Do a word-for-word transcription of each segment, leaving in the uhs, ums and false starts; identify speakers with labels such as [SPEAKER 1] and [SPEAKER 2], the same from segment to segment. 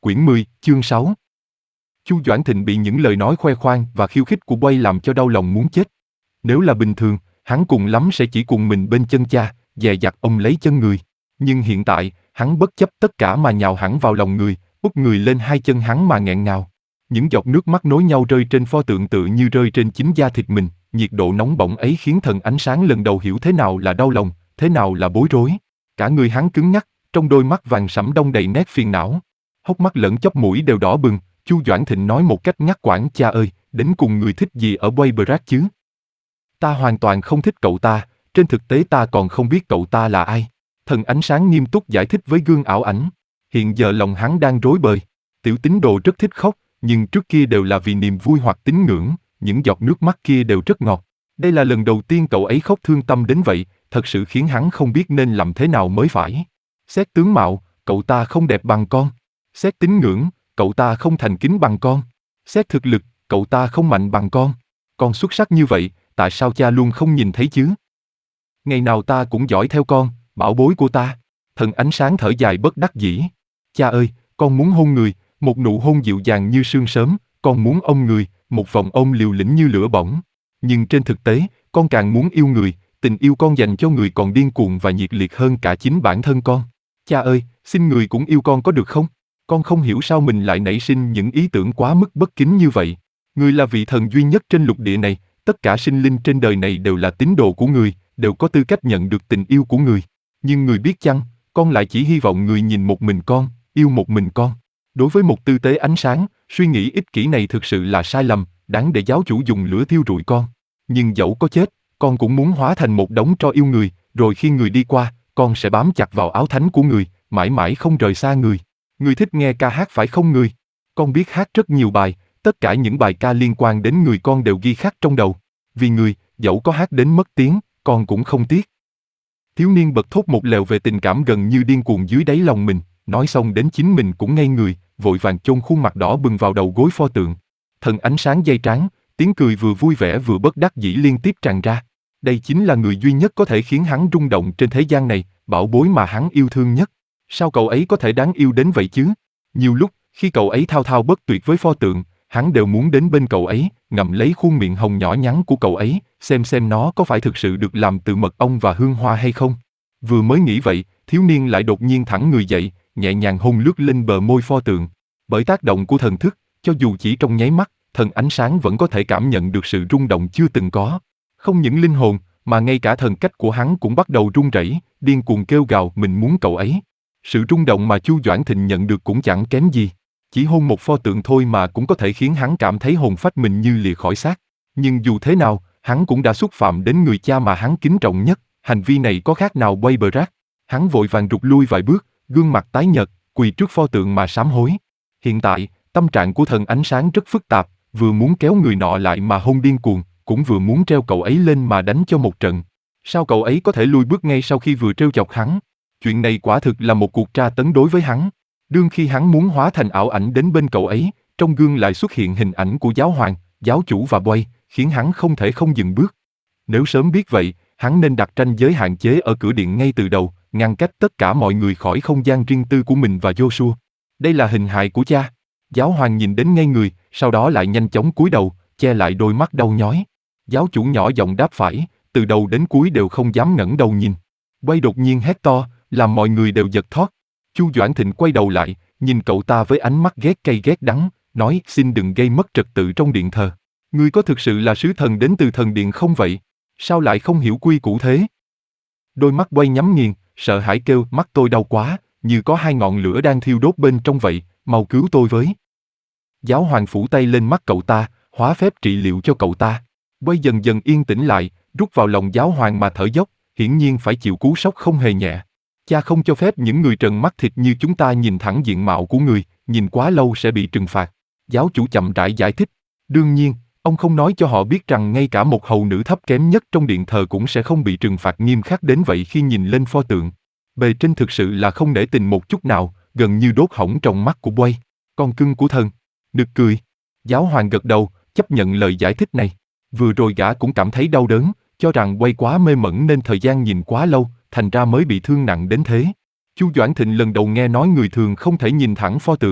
[SPEAKER 1] Quyển mười, chương sáu. Chu Doãn Thịnh bị những lời nói khoe khoang và khiêu khích của Quay làm cho đau lòng muốn chết. Nếu là bình thường, hắn cùng lắm sẽ chỉ cùng mình bên chân cha, dè dặt ông lấy chân người. Nhưng hiện tại, hắn bất chấp tất cả mà nhào hẳn vào lòng người, úp người lên hai chân hắn mà nghẹn ngào. Những giọt nước mắt nối nhau rơi trên pho tượng tự như rơi trên chính da thịt mình, nhiệt độ nóng bỏng ấy khiến Thần Ánh Sáng lần đầu hiểu thế nào là đau lòng, thế nào là bối rối. Cả người hắn cứng ngắc, trong đôi mắt vàng sẫm đong đầy nét phiền não. Hốc mắt lẫn chóp mũi đều đỏ bừng. Chu Doãn Thịnh nói một cách ngắt quãng: cha ơi, đến cùng người thích gì ở Quay Brack chứ? Ta hoàn toàn không thích cậu ta, trên thực tế ta còn không biết cậu ta là ai. Thần Ánh Sáng nghiêm túc giải thích với gương ảo ảnh. Hiện giờ lòng hắn đang rối bời. Tiểu tín đồ rất thích khóc, nhưng trước kia đều là vì niềm vui hoặc tín ngưỡng, những giọt nước mắt kia đều rất ngọt. Đây là lần đầu tiên cậu ấy khóc thương tâm đến vậy, thật sự khiến hắn không biết nên làm thế nào mới phải. Xét tướng mạo, cậu ta không đẹp bằng con. Xét tín ngưỡng, cậu ta không thành kính bằng con. Xét thực lực, cậu ta không mạnh bằng con. Con xuất sắc như vậy, tại sao cha luôn không nhìn thấy chứ? Ngày nào ta cũng dõi theo con, bảo bối của ta. Thần Ánh Sáng thở dài bất đắc dĩ. Cha ơi, con muốn hôn người, một nụ hôn dịu dàng như sương sớm, con muốn ôm người, một vòng ôm liều lĩnh như lửa bỏng. Nhưng trên thực tế, con càng muốn yêu người, tình yêu con dành cho người còn điên cuồng và nhiệt liệt hơn cả chính bản thân con. Cha ơi, xin người cũng yêu con có được không? Con không hiểu sao mình lại nảy sinh những ý tưởng quá mức bất kính như vậy. Người là vị thần duy nhất trên lục địa này, tất cả sinh linh trên đời này đều là tín đồ của người, đều có tư cách nhận được tình yêu của người. Nhưng người biết chăng, con lại chỉ hy vọng người nhìn một mình con, yêu một mình con. Đối với một tư tế ánh sáng, suy nghĩ ích kỷ này thực sự là sai lầm, đáng để giáo chủ dùng lửa thiêu rụi con. Nhưng dẫu có chết, con cũng muốn hóa thành một đống tro yêu người, rồi khi người đi qua, con sẽ bám chặt vào áo thánh của người, mãi mãi không rời xa người. Người thích nghe ca hát phải không người? Con biết hát rất nhiều bài, tất cả những bài ca liên quan đến người con đều ghi khắc trong đầu. Vì người, dẫu có hát đến mất tiếng, con cũng không tiếc. Thiếu niên bật thốt một lèo về tình cảm gần như điên cuồng dưới đáy lòng mình, nói xong đến chính mình cũng ngây người, vội vàng chôn khuôn mặt đỏ bừng vào đầu gối pho tượng. Thần Ánh Sáng dây trán, tiếng cười vừa vui vẻ vừa bất đắc dĩ liên tiếp tràn ra. Đây chính là người duy nhất có thể khiến hắn rung động trên thế gian này, bảo bối mà hắn yêu thương nhất. Sao cậu ấy có thể đáng yêu đến vậy chứ? Nhiều lúc, khi cậu ấy thao thao bất tuyệt với pho tượng, hắn đều muốn đến bên cậu ấy, ngậm lấy khuôn miệng hồng nhỏ nhắn của cậu ấy, xem xem nó có phải thực sự được làm từ mật ong và hương hoa hay không. Vừa mới nghĩ vậy, thiếu niên lại đột nhiên thẳng người dậy, nhẹ nhàng hôn lướt lên bờ môi pho tượng. Bởi tác động của thần thức, cho dù chỉ trong nháy mắt, Thần Ánh Sáng vẫn có thể cảm nhận được sự rung động chưa từng có. Không những linh hồn, mà ngay cả thần cách của hắn cũng bắt đầu run rẩy, điên cuồng kêu gào mình muốn cậu ấy. Sự rung động mà Chu Doãn Thịnh nhận được cũng chẳng kém gì. Chỉ hôn một pho tượng thôi mà cũng có thể khiến hắn cảm thấy hồn phách mình như lìa khỏi xác. Nhưng dù thế nào, hắn cũng đã xúc phạm đến người cha mà hắn kính trọng nhất. Hành vi này có khác nào Quay Brack? Hắn vội vàng rụt lui vài bước, gương mặt tái nhợt, quỳ trước pho tượng mà sám hối. Hiện tại, tâm trạng của Thần Ánh Sáng rất phức tạp, vừa muốn kéo người nọ lại mà hôn điên cuồng, cũng vừa muốn treo cậu ấy lên mà đánh cho một trận. Sao cậu ấy có thể lui bước ngay sau khi vừa trêu chọc hắn? Chuyện này quả thực là một cuộc tra tấn đối với hắn. Đương khi hắn muốn hóa thành ảo ảnh đến bên cậu ấy, trong gương lại xuất hiện hình ảnh của giáo hoàng, giáo chủ và Quay, khiến hắn không thể không dừng bước. Nếu sớm biết vậy, hắn nên đặt ranh giới hạn chế ở cửa điện ngay từ đầu, ngăn cách tất cả mọi người khỏi không gian riêng tư của mình và Joshua. Đây là hình hài của cha. Giáo hoàng nhìn đến ngây người, sau đó lại nhanh chóng cúi đầu, che lại đôi mắt đau nhói. Giáo chủ nhỏ giọng đáp phải, từ đầu đến cuối đều không dám ngẩng đầu nhìn. Quay đột nhiên hét to, làm mọi người đều giật thót. Chu Doãn Thịnh quay đầu lại, nhìn cậu ta với ánh mắt ghét cay ghét đắng, nói: xin đừng gây mất trật tự trong điện thờ. Ngươi có thực sự là sứ thần đến từ thần điện không vậy? Sao lại không hiểu quy củ thế? Đôi mắt Quay nhắm nghiền, sợ hãi kêu: mắt tôi đau quá, như có hai ngọn lửa đang thiêu đốt bên trong vậy, mau cứu tôi với. Giáo hoàng phủ tay lên mắt cậu ta, hóa phép trị liệu cho cậu ta. Quay dần dần yên tĩnh lại, rút vào lòng giáo hoàng mà thở dốc, hiển nhiên phải chịu cú sốc không hề nhẹ. Cha không cho phép những người trần mắt thịt như chúng ta nhìn thẳng diện mạo của người, nhìn quá lâu sẽ bị trừng phạt. Giáo chủ chậm rãi giải thích. Đương nhiên, ông không nói cho họ biết rằng ngay cả một hầu nữ thấp kém nhất trong điện thờ cũng sẽ không bị trừng phạt nghiêm khắc đến vậy khi nhìn lên pho tượng. Bề trên thực sự là không để tình một chút nào, gần như đốt hỏng trong mắt của Quay. Con cưng của thần. Nực cười. Giáo hoàng gật đầu, chấp nhận lời giải thích này. Vừa rồi gã cũng cảm thấy đau đớn, cho rằng Quay quá mê mẩn nên thời gian nhìn quá lâu, thành ra mới bị thương nặng đến thế. Chu Doãn Thịnh lần đầu nghe nói người thường không thể nhìn thẳng pho tượng.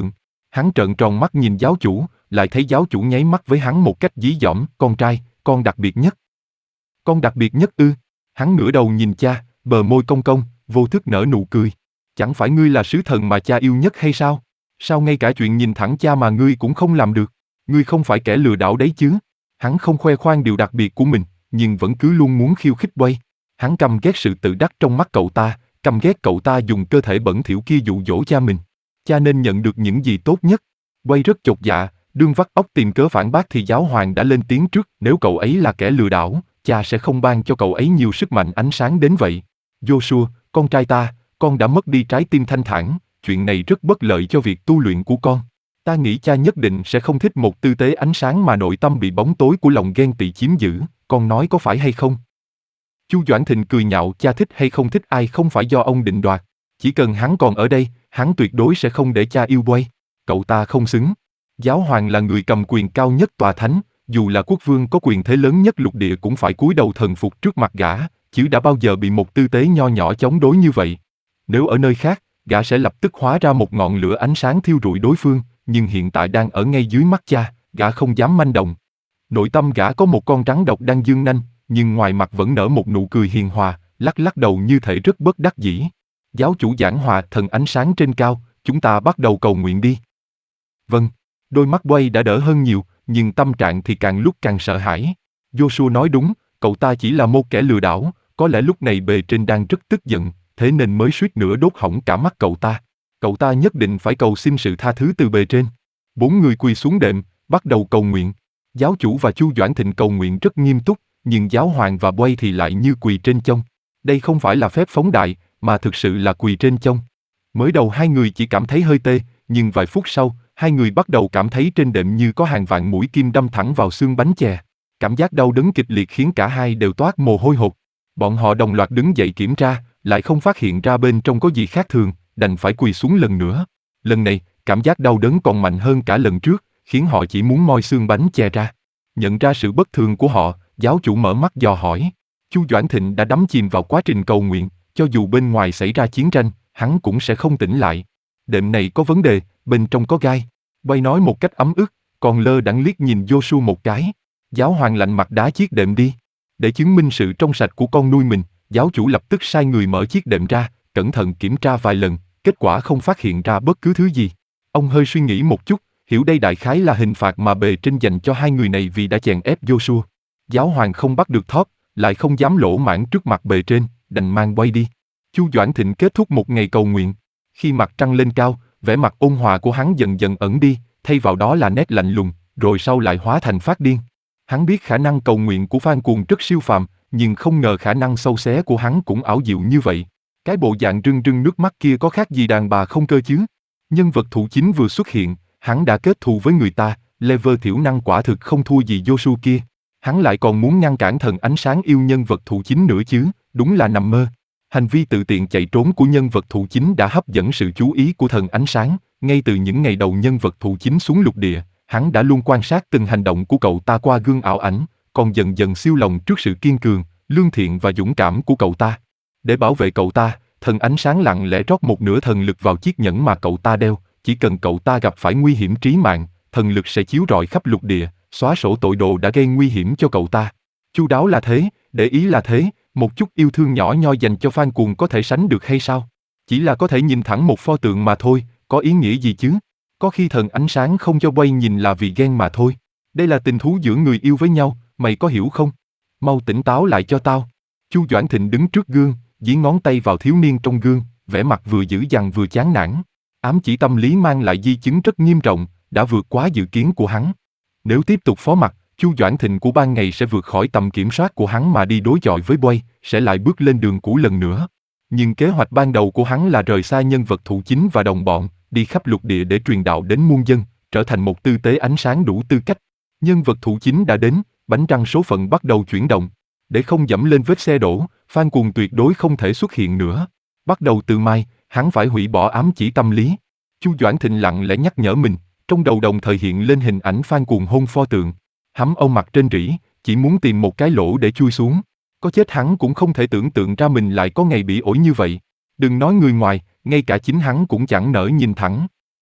[SPEAKER 1] Hắn trợn tròn mắt nhìn giáo chủ, lại thấy giáo chủ nháy mắt với hắn một cách dí dỏm, con trai, con đặc biệt nhất. Con đặc biệt nhất ư? Hắn ngửa đầu nhìn cha, bờ môi cong cong, vô thức nở nụ cười. Chẳng phải ngươi là sứ thần mà cha yêu nhất hay sao? Sao ngay cả chuyện nhìn thẳng cha mà ngươi cũng không làm được? Ngươi không phải kẻ lừa đảo đấy chứ? Hắn không khoe khoang điều đặc biệt của mình, nhưng vẫn cứ luôn muốn khiêu khích Wade. Hắn căm ghét sự tự đắc trong mắt cậu ta, căm ghét cậu ta dùng cơ thể bẩn thỉu kia dụ dỗ cha mình. Cha nên nhận được những gì tốt nhất. Wade rất chột dạ, đương vắt óc tìm cớ phản bác thì giáo hoàng đã lên tiếng trước, nếu cậu ấy là kẻ lừa đảo, cha sẽ không ban cho cậu ấy nhiều sức mạnh ánh sáng đến vậy. Joshua, con trai ta, con đã mất đi trái tim thanh thản, chuyện này rất bất lợi cho việc tu luyện của con. Ta nghĩ cha nhất định sẽ không thích một tư tế ánh sáng mà nội tâm bị bóng tối của lòng ghen tị chiếm giữ, con nói có phải hay không? Chu Doãn Thịnh cười nhạo, cha thích hay không thích ai không phải do ông định đoạt. Chỉ cần hắn còn ở đây, hắn tuyệt đối sẽ không để cha yêu Wade. Cậu ta không xứng. Giáo hoàng là người cầm quyền cao nhất tòa thánh, dù là quốc vương có quyền thế lớn nhất lục địa cũng phải cúi đầu thần phục trước mặt gã, chứ đã bao giờ bị một tư tế nho nhỏ chống đối như vậy. Nếu ở nơi khác, gã sẽ lập tức hóa ra một ngọn lửa ánh sáng thiêu rụi đối phương, nhưng hiện tại đang ở ngay dưới mắt cha, gã không dám manh động. Nội tâm gã có một con rắn độc đang giương nanh, nhưng ngoài mặt vẫn nở một nụ cười hiền hòa, lắc lắc đầu như thể rất bất đắc dĩ. Giáo chủ giảng hòa, thần ánh sáng trên cao, chúng ta bắt đầu cầu nguyện đi. Vâng, đôi mắt Wade đã đỡ hơn nhiều, nhưng tâm trạng thì càng lúc càng sợ hãi. Joshua nói đúng, cậu ta chỉ là một kẻ lừa đảo, có lẽ lúc này bề trên đang rất tức giận, thế nên mới suýt nữa đốt hỏng cả mắt cậu ta. Cậu ta nhất định phải cầu xin sự tha thứ từ bề trên. Bốn người quỳ xuống đệm, bắt đầu cầu nguyện. Giáo chủ và Chu Doãn Thịnh cầu nguyện rất nghiêm túc, nhưng giáo hoàng và Wade thì lại như quỳ trên chông. Đây không phải là phép phóng đại, mà thực sự là quỳ trên chông. Mới đầu hai người chỉ cảm thấy hơi tê, nhưng vài phút sau, hai người bắt đầu cảm thấy trên đệm như có hàng vạn mũi kim đâm thẳng vào xương bánh chè. Cảm giác đau đớn kịch liệt khiến cả hai đều toát mồ hôi hột. Bọn họ đồng loạt đứng dậy kiểm tra, lại không phát hiện ra bên trong có gì khác thường, đành phải quỳ xuống lần nữa. Lần này, cảm giác đau đớn còn mạnh hơn cả lần trước, khiến họ chỉ muốn moi xương bánh chè ra. Nhận ra sự bất thường của họ, giáo chủ mở mắt dò hỏi. Chu Doãn Thịnh đã đắm chìm vào quá trình cầu nguyện, cho dù bên ngoài xảy ra chiến tranh, hắn cũng sẽ không tỉnh lại. Đệm này có vấn đề, bên trong có gai. Wade nói một cách ấm ức, còn lơ đãng liếc nhìn Joshua một cái. Giáo hoàng lạnh mặt đá chiếc đệm đi. Để chứng minh sự trong sạch của con nuôi mình, giáo chủ lập tức sai người mở chiếc đệm ra, cẩn thận kiểm tra vài lần, kết quả không phát hiện ra bất cứ thứ gì. Ông hơi suy nghĩ một chút, hiểu đây đại khái là hình phạt mà bề trên dành cho hai người này vì đã chèn ép Joshua. Giáo hoàng không bắt được Thorpe, lại không dám lỗ mãng trước mặt bề trên, đành mang Wade đi. Chu Doãn Thịnh kết thúc một ngày cầu nguyện. Khi mặt trăng lên cao, vẻ mặt ôn hòa của hắn dần dần ẩn đi, thay vào đó là nét lạnh lùng, rồi sau lại hóa thành phát điên. Hắn biết khả năng cầu nguyện của Phan Cuồng rất siêu phàm, nhưng không ngờ khả năng sâu xé của hắn cũng ảo diệu như vậy. Cái bộ dạng rưng rưng nước mắt kia có khác gì đàn bà không cơ chứ? Nhân vật thủ chính vừa xuất hiện, hắn đã kết thù với người ta, level thiểu năng quả thực không thua gì Joshua kia. Hắn lại còn muốn ngăn cản thần ánh sáng yêu nhân vật thủ chính nữa chứ, đúng là nằm mơ. Hành vi tự tiện chạy trốn của nhân vật thủ chính đã hấp dẫn sự chú ý của thần ánh sáng, ngay từ những ngày đầu nhân vật thủ chính xuống lục địa, hắn đã luôn quan sát từng hành động của cậu ta qua gương ảo ảnh, còn dần dần siêu lòng trước sự kiên cường, lương thiện và dũng cảm của cậu ta. Để bảo vệ cậu ta, thần ánh sáng lặng lẽ rót một nửa thần lực vào chiếc nhẫn mà cậu ta đeo, chỉ cần cậu ta gặp phải nguy hiểm trí mạng, thần lực sẽ chiếu rọi khắp lục địa, xóa sổ tội đồ đã gây nguy hiểm cho cậu ta. Chu đáo là thế, để ý là thế, một chút yêu thương nhỏ nhoi dành cho Phan Cuồng có thể sánh được hay sao? Chỉ là có thể nhìn thẳng một pho tượng mà thôi, có ý nghĩa gì chứ? Có khi thần ánh sáng không cho Wade nhìn là vì ghen mà thôi. Đây là tình thú giữa người yêu với nhau, mày có hiểu không? Mau tỉnh táo lại cho tao. Chu Doãn Thịnh đứng trước gương, dí ngón tay vào thiếu niên trong gương, vẻ mặt vừa dữ dằn vừa chán nản. Ám chỉ tâm lý mang lại di chứng rất nghiêm trọng, đã vượt quá dự kiến của hắn. Nếu tiếp tục phó mặc, Chu Doãn Thịnh của ban ngày sẽ vượt khỏi tầm kiểm soát của hắn mà đi đối chọi với Wade, sẽ lại bước lên đường cũ lần nữa. Nhưng kế hoạch ban đầu của hắn là rời xa nhân vật thủ chính và đồng bọn, đi khắp lục địa để truyền đạo đến muôn dân, trở thành một tư tế ánh sáng đủ tư cách. Nhân vật thủ chính đã đến, bánh răng số phận bắt đầu chuyển động. Để không dẫm lên vết xe đổ, Phan Cuồng tuyệt đối không thể xuất hiện nữa. Bắt đầu từ mai, hắn phải hủy bỏ ám chỉ tâm lý. Chu Doãn Thịnh lặng lẽ nhắc nhở mình, trong đầu đồng thời hiện lên hình ảnh Phan Cuồng hôn pho tượng. Hắn âu mặt trên rỉ, chỉ muốn tìm một cái lỗ để chui xuống. Có chết hắn cũng không thể tưởng tượng ra mình lại có ngày bị ổi như vậy. Đừng nói người ngoài, ngay cả chính hắn cũng chẳng nỡ nhìn thẳng.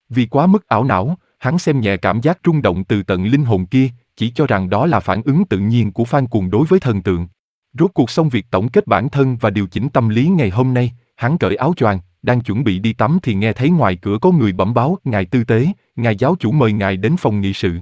[SPEAKER 1] Vì quá mức ảo não, hắn xem nhẹ cảm giác rung động từ tận linh hồn kia, chỉ cho rằng đó là phản ứng tự nhiên của Phan Cuồng đối với thần tượng. Rốt cuộc xong việc tổng kết bản thân và điều chỉnh tâm lý ngày hôm nay, hắn cởi áo choàng, đang chuẩn bị đi tắm thì nghe thấy ngoài cửa có người bẩm báo: "Ngài tư tế, ngài giáo chủ mời ngài đến phòng nghị sự."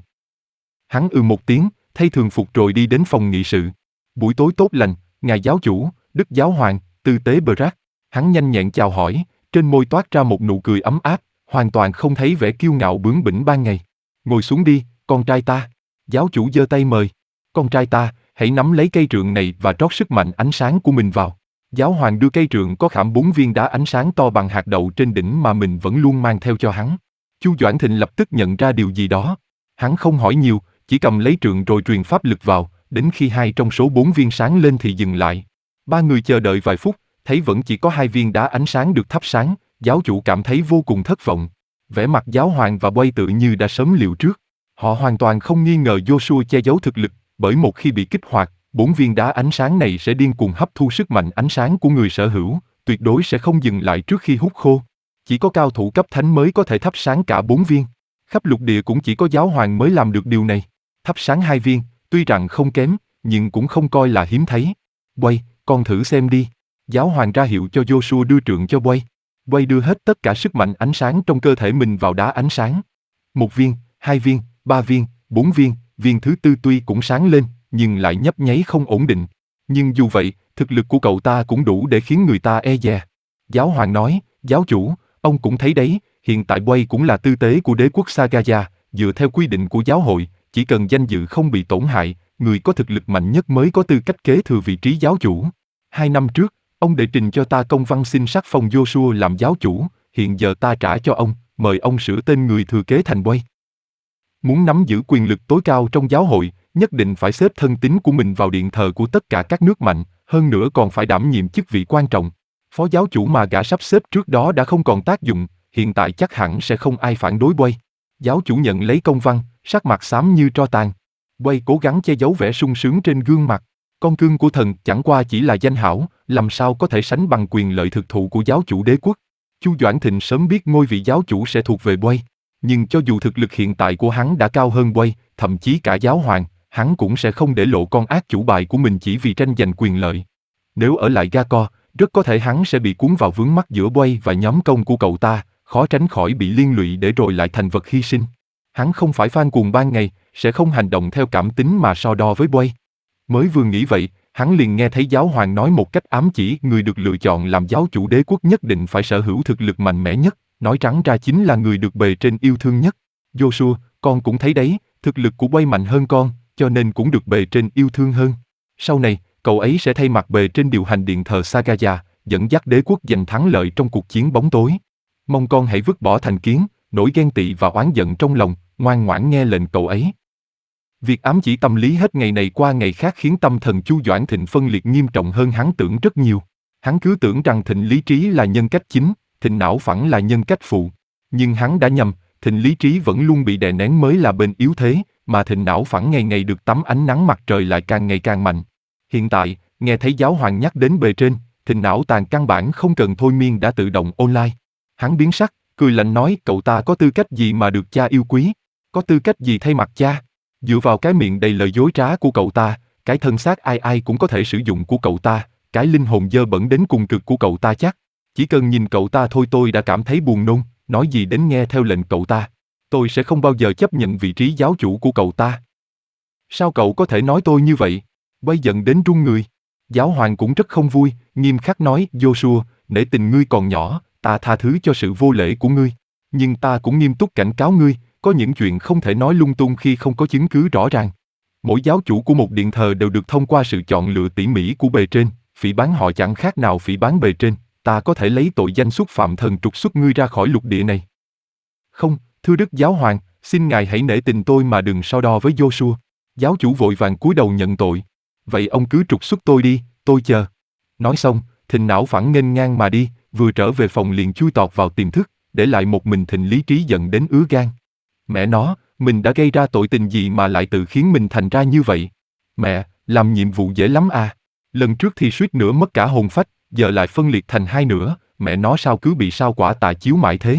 [SPEAKER 1] Hắn ừ một tiếng, thay thường phục rồi đi đến phòng nghị sự. "Buổi tối tốt lành, ngài giáo chủ, Đức giáo hoàng, tư tế Brack." Hắn nhanh nhẹn chào hỏi, trên môi toát ra một nụ cười ấm áp, hoàn toàn không thấy vẻ kiêu ngạo bướng bỉnh ban ngày. "Ngồi xuống đi, con trai ta." Giáo chủ giơ tay mời. "Con trai ta, hãy nắm lấy cây trượng này và trót sức mạnh ánh sáng của mình vào." Giáo hoàng đưa cây trượng có khảm bốn viên đá ánh sáng to bằng hạt đậu trên đỉnh mà mình vẫn luôn mang theo cho hắn. Chu Doãn Thịnh lập tức nhận ra điều gì đó. Hắn không hỏi nhiều, chỉ cầm lấy trượng rồi truyền pháp lực vào, đến khi hai trong số bốn viên sáng lên thì dừng lại. Ba người chờ đợi vài phút, thấy vẫn chỉ có hai viên đá ánh sáng được thắp sáng, giáo chủ cảm thấy vô cùng thất vọng. Vẻ mặt giáo hoàng và Quay tự như đã sớm liệu trước. Họ hoàn toàn không nghi ngờ Joshua che giấu thực lực, bởi một khi bị kích hoạt, bốn viên đá ánh sáng này sẽ điên cuồng hấp thu sức mạnh ánh sáng của người sở hữu, tuyệt đối sẽ không dừng lại trước khi hút khô. Chỉ có cao thủ cấp thánh mới có thể thắp sáng cả bốn viên. Khắp lục địa cũng chỉ có giáo hoàng mới làm được điều này. Thắp sáng hai viên, tuy rằng không kém, nhưng cũng không coi là hiếm thấy. "Quay, con thử xem đi." Giáo hoàng ra hiệu cho Joshua đưa trượng cho Quay. Quay đưa hết tất cả sức mạnh ánh sáng trong cơ thể mình vào đá ánh sáng. Một viên, hai viên, ba viên, bốn viên, viên thứ tư tuy cũng sáng lên, nhưng lại nhấp nháy không ổn định. Nhưng dù vậy, thực lực của cậu ta cũng đủ để khiến người ta e dè. Giáo hoàng nói: "Giáo chủ, ông cũng thấy đấy, hiện tại Quay cũng là tư tế của đế quốc Sagaya, dựa theo quy định của giáo hội, chỉ cần danh dự không bị tổn hại, người có thực lực mạnh nhất mới có tư cách kế thừa vị trí giáo chủ. Hai năm trước, ông đệ trình cho ta công văn xin sắc phong Joshua làm giáo chủ, hiện giờ ta trả cho ông, mời ông sửa tên người thừa kế thành Quay. Muốn nắm giữ quyền lực tối cao trong giáo hội, nhất định phải xếp thân tín của mình vào điện thờ của tất cả các nước mạnh, hơn nữa còn phải đảm nhiệm chức vị quan trọng. Phó giáo chủ mà gã sắp xếp trước đó đã không còn tác dụng, hiện tại chắc hẳn sẽ không ai phản đối Quay." Giáo chủ nhận lấy công văn, sắc mặt xám như tro tàn. Quay cố gắng che giấu vẻ sung sướng trên gương mặt. Con cưng của thần chẳng qua chỉ là danh hảo, làm sao có thể sánh bằng quyền lợi thực thụ của giáo chủ đế quốc. Chu Doãn Thịnh sớm biết ngôi vị giáo chủ sẽ thuộc về Quay, nhưng cho dù thực lực hiện tại của hắn đã cao hơn Quay, thậm chí cả giáo hoàng, hắn cũng sẽ không để lộ con ác chủ bài của mình chỉ vì tranh giành quyền lợi. Nếu ở lại Ga-co, rất có thể hắn sẽ bị cuốn vào vướng mắc giữa Quay và nhóm công của cậu ta, khó tránh khỏi bị liên lụy để rồi lại thành vật hy sinh. Hắn không phải Phan Cuồng ban ngày, sẽ không hành động theo cảm tính mà so đo với Quay. Mới vừa nghĩ vậy, hắn liền nghe thấy giáo hoàng nói một cách ám chỉ người được lựa chọn làm giáo chủ đế quốc nhất định phải sở hữu thực lực mạnh mẽ nhất, nói trắng ra chính là người được bề trên yêu thương nhất. Joshua, con cũng thấy đấy, thực lực của Quay mạnh hơn con, cho nên cũng được bề trên yêu thương hơn. Sau này, cậu ấy sẽ thay mặt bề trên điều hành điện thờ Sagaya, dẫn dắt đế quốc giành thắng lợi trong cuộc chiến bóng tối. Mong con hãy vứt bỏ thành kiến, nỗi ghen tị và oán giận trong lòng, ngoan ngoãn nghe lệnh cậu ấy. Việc ám chỉ tâm lý hết ngày này qua ngày khác khiến tâm thần Chu Doãn Thịnh phân liệt nghiêm trọng hơn hắn tưởng rất nhiều. Hắn cứ tưởng rằng Thịnh lý trí là nhân cách chính, Thịnh não phẳng là nhân cách phụ. Nhưng hắn đã nhầm, Thịnh lý trí vẫn luôn bị đè nén mới là bên yếu thế, mà Thịnh não phẳng ngày ngày được tắm ánh nắng mặt trời lại càng ngày càng mạnh. Hiện tại, nghe thấy giáo hoàng nhắc đến bề trên, Thịnh não tàn căn bản không cần thôi miên đã tự động online. Hắn biến sắc, cười lạnh nói: "Cậu ta có tư cách gì mà được cha yêu quý? Có tư cách gì thay mặt cha? Dựa vào cái miệng đầy lời dối trá của cậu ta, cái thân xác ai ai cũng có thể sử dụng của cậu ta, cái linh hồn dơ bẩn đến cùng cực của cậu ta chắc. Chỉ cần nhìn cậu ta thôi tôi đã cảm thấy buồn nôn, nói gì đến nghe theo lệnh cậu ta. Tôi sẽ không bao giờ chấp nhận vị trí giáo chủ của cậu ta." "Sao cậu có thể nói tôi như vậy?" Quay giận đến run người. Giáo hoàng cũng rất không vui, nghiêm khắc nói: "Joshua, nể tình ngươi còn nhỏ, ta tha thứ cho sự vô lễ của ngươi. Nhưng ta cũng nghiêm túc cảnh cáo ngươi, có những chuyện không thể nói lung tung khi không có chứng cứ rõ ràng. Mỗi giáo chủ của một điện thờ đều được thông qua sự chọn lựa tỉ mỉ của bề trên, phỉ báng họ chẳng khác nào phỉ báng bề trên, ta có thể lấy tội danh xúc phạm thần trục xuất ngươi ra khỏi lục địa này." "Không, thưa Đức Giáo Hoàng, xin ngài hãy nể tình tôi mà đừng so đo với Joshua." Giáo chủ vội vàng cúi đầu nhận tội. "Vậy ông cứ trục xuất tôi đi, tôi chờ." Nói xong, Thịnh não phẳng nghênh ngang mà đi, vừa trở về phòng liền chui tọt vào tiềm thức, để lại một mình Thịnh lý trí giận đến ứa gan. Mẹ nó, mình đã gây ra tội tình gì mà lại tự khiến mình thành ra như vậy? Mẹ, làm nhiệm vụ dễ lắm à. Lần trước thì suýt nữa mất cả hồn phách, giờ lại phân liệt thành hai nửa, mẹ nó sao cứ bị sao quả tà chiếu mãi thế?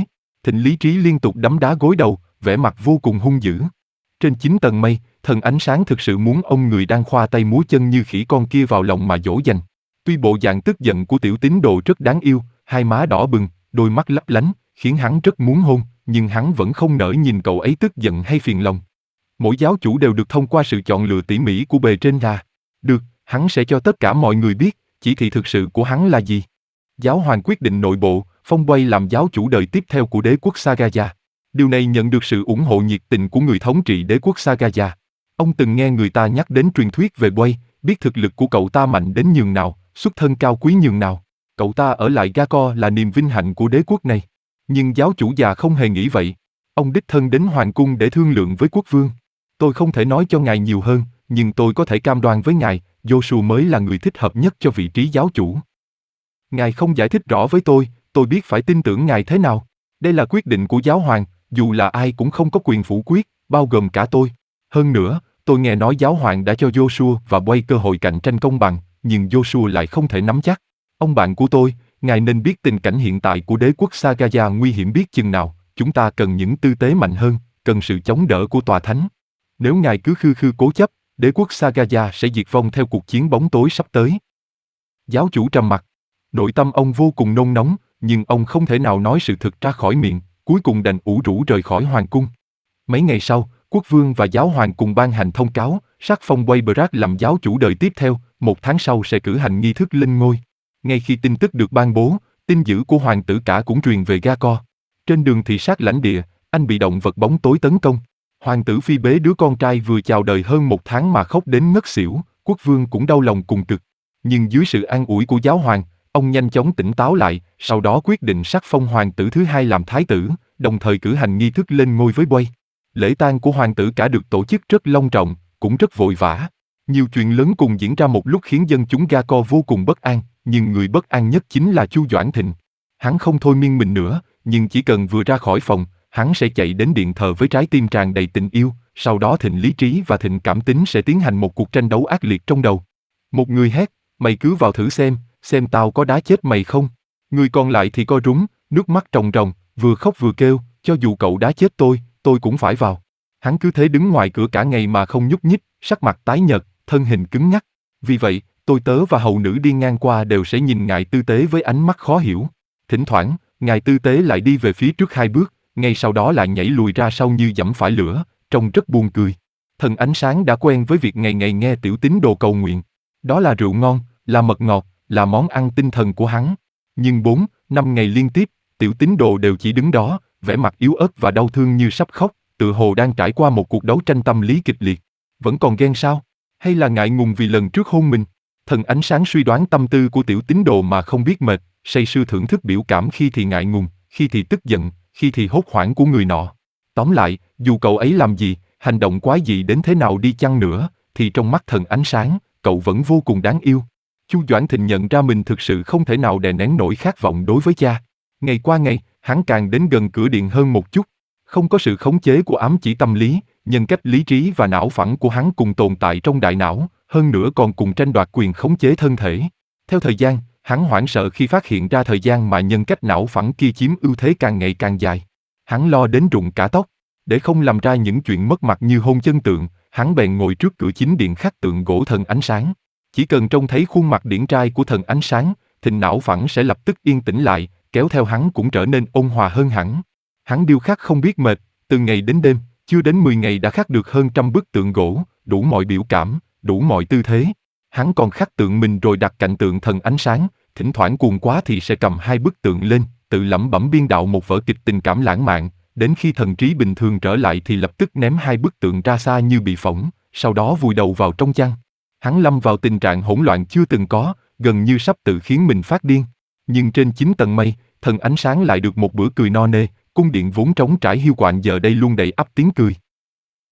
[SPEAKER 1] Thịnh lý trí liên tục đấm đá gối đầu, vẻ mặt vô cùng hung dữ. Trên chín tầng mây, thần ánh sáng thực sự muốn ông người đang khoa tay múa chân như khỉ con kia vào lòng mà dỗ dành. Tuy bộ dạng tức giận của tiểu tín đồ rất đáng yêu, hai má đỏ bừng, đôi mắt lấp lánh, khiến hắn rất muốn hôn, nhưng hắn vẫn không nỡ nhìn cậu ấy tức giận hay phiền lòng. Mỗi giáo chủ đều được thông qua sự chọn lựa tỉ mỉ của bề trên là được, hắn sẽ cho tất cả mọi người biết, chỉ thị thực sự của hắn là gì. Giáo hoàng quyết định nội bộ, phong Quay làm giáo chủ đời tiếp theo của đế quốc Sagaya. Điều này nhận được sự ủng hộ nhiệt tình của người thống trị đế quốc Sagaya. Ông từng nghe người ta nhắc đến truyền thuyết về Quay, biết thực lực của cậu ta mạnh đến nhường nào, xuất thân cao quý nhường nào. Cậu ta ở lại Gakor là niềm vinh hạnh của đế quốc này. Nhưng giáo chủ già không hề nghĩ vậy. Ông đích thân đến hoàng cung để thương lượng với quốc vương. Tôi không thể nói cho ngài nhiều hơn, nhưng tôi có thể cam đoan với ngài, Joshua mới là người thích hợp nhất cho vị trí giáo chủ. Ngài không giải thích rõ với tôi, tôi biết phải tin tưởng ngài thế nào. Đây là quyết định của giáo hoàng, dù là ai cũng không có quyền phủ quyết, bao gồm cả tôi. Hơn nữa, tôi nghe nói giáo hoàng đã cho Joshua và Quay cơ hội cạnh tranh công bằng, nhưng Joshua lại không thể nắm chắc. Ông bạn của tôi, ngài nên biết tình cảnh hiện tại của đế quốc Sagaya nguy hiểm biết chừng nào, chúng ta cần những tư tế mạnh hơn, cần sự chống đỡ của tòa thánh. Nếu ngài cứ khư khư cố chấp, đế quốc Sagaya sẽ diệt vong theo cuộc chiến bóng tối sắp tới. Giáo chủ trầm mặc. Nội tâm ông vô cùng nôn nóng, nhưng ông không thể nào nói sự thực ra khỏi miệng, cuối cùng đành ủ rũ rời khỏi hoàng cung. Mấy ngày sau, quốc vương và giáo hoàng cùng ban hành thông cáo, sắc phong Waybrat làm giáo chủ đời tiếp theo, một tháng sau sẽ cử hành nghi thức lên ngôi. Ngay khi tin tức được ban bố, tin dữ của hoàng tử cả cũng truyền về Gakor. Trên đường thị sát lãnh địa, anh bị động vật bóng tối tấn công. Hoàng tử phi bế đứa con trai vừa chào đời hơn một tháng mà khóc đến ngất xỉu, quốc vương cũng đau lòng cùng cực. Nhưng dưới sự an ủi của giáo hoàng, ông nhanh chóng tỉnh táo lại, sau đó quyết định sắc phong hoàng tử thứ hai làm thái tử, đồng thời cử hành nghi thức lên ngôi với Quay. Lễ tang của hoàng tử cả được tổ chức rất long trọng, cũng rất vội vã. Nhiều chuyện lớn cùng diễn ra một lúc khiến dân chúng Gakor vô cùng bất an, nhưng người bất an nhất chính là Chu Doãn Thịnh. Hắn không thôi miên mình nữa, nhưng chỉ cần vừa ra khỏi phòng, hắn sẽ chạy đến điện thờ với trái tim tràn đầy tình yêu, sau đó Thịnh lý trí và Thịnh cảm tính sẽ tiến hành một cuộc tranh đấu ác liệt trong đầu. Một người hét, mày cứ vào thử xem, xem tao có đá chết mày không. Người còn lại thì co rúm, nước mắt ròng ròng, vừa khóc vừa kêu, cho dù cậu đá chết tôi, tôi cũng phải vào. Hắn cứ thế đứng ngoài cửa cả ngày mà không nhúc nhích, sắc mặt tái nhợt, thân hình cứng nhắc. Vì vậy, tôi tớ và hầu nữ đi ngang qua đều sẽ nhìn ngài tư tế với ánh mắt khó hiểu. Thỉnh thoảng, ngài tư tế lại đi về phía trước hai bước, ngay sau đó lại nhảy lùi ra sau như giẫm phải lửa, trông rất buồn cười. Thần ánh sáng đã quen với việc ngày ngày nghe tiểu tín đồ cầu nguyện. Đó là rượu ngon, là mật ngọt, là món ăn tinh thần của hắn. Nhưng bốn, năm ngày liên tiếp, tiểu tín đồ đều chỉ đứng đó, vẻ mặt yếu ớt và đau thương như sắp khóc, tựa hồ đang trải qua một cuộc đấu tranh tâm lý kịch liệt. Vẫn còn ghen sao? Hay là ngại ngùng vì lần trước hôn mình? Thần ánh sáng suy đoán tâm tư của tiểu tín đồ mà không biết mệt, say sưa thưởng thức biểu cảm khi thì ngại ngùng, khi thì tức giận, khi thì hốt hoảng của người nọ. Tóm lại, dù cậu ấy làm gì, hành động quái dị đến thế nào đi chăng nữa, thì trong mắt thần ánh sáng, cậu vẫn vô cùng đáng yêu. Chu Doãn Thịnh nhận ra mình thực sự không thể nào đè nén nổi khát vọng đối với cha. Ngày qua ngày, hắn càng đến gần cửa điện hơn một chút. Không có sự khống chế của ám chỉ tâm lý, nhân cách lý trí và não phẳng của hắn cùng tồn tại trong đại não, hơn nữa còn cùng tranh đoạt quyền khống chế thân thể. Theo thời gian, hắn hoảng sợ khi phát hiện ra thời gian mà nhân cách não phẳng kia chiếm ưu thế càng ngày càng dài. Hắn lo đến rụng cả tóc. Để không làm ra những chuyện mất mặt như hôn chân tượng, hắn bèn ngồi trước cửa chính điện khắc tượng gỗ thần ánh sáng. Chỉ cần trông thấy khuôn mặt điển trai của thần ánh sáng, Thịnh não phẳng sẽ lập tức yên tĩnh lại, kéo theo hắn cũng trở nên ôn hòa hơn hẳn. Hắn điêu khắc không biết mệt, từ ngày đến đêm, chưa đến mười ngày đã khắc được hơn trăm bức tượng gỗ, đủ mọi biểu cảm, đủ mọi tư thế. Hắn còn khắc tượng mình rồi đặt cạnh tượng thần ánh sáng, thỉnh thoảng cuồng quá thì sẽ cầm hai bức tượng lên, tự lẩm bẩm biên đạo một vở kịch tình cảm lãng mạn, đến khi thần trí bình thường trở lại thì lập tức ném hai bức tượng ra xa như bị phỏng, sau đó vùi đầu vào trong chăn. Hắn lâm vào tình trạng hỗn loạn chưa từng có, gần như sắp tự khiến mình phát điên. Nhưng trên chín tầng mây, thần ánh sáng lại được một bữa cười no nê, cung điện vốn trống trải hiu quạnh giờ đây luôn đầy ắp tiếng cười.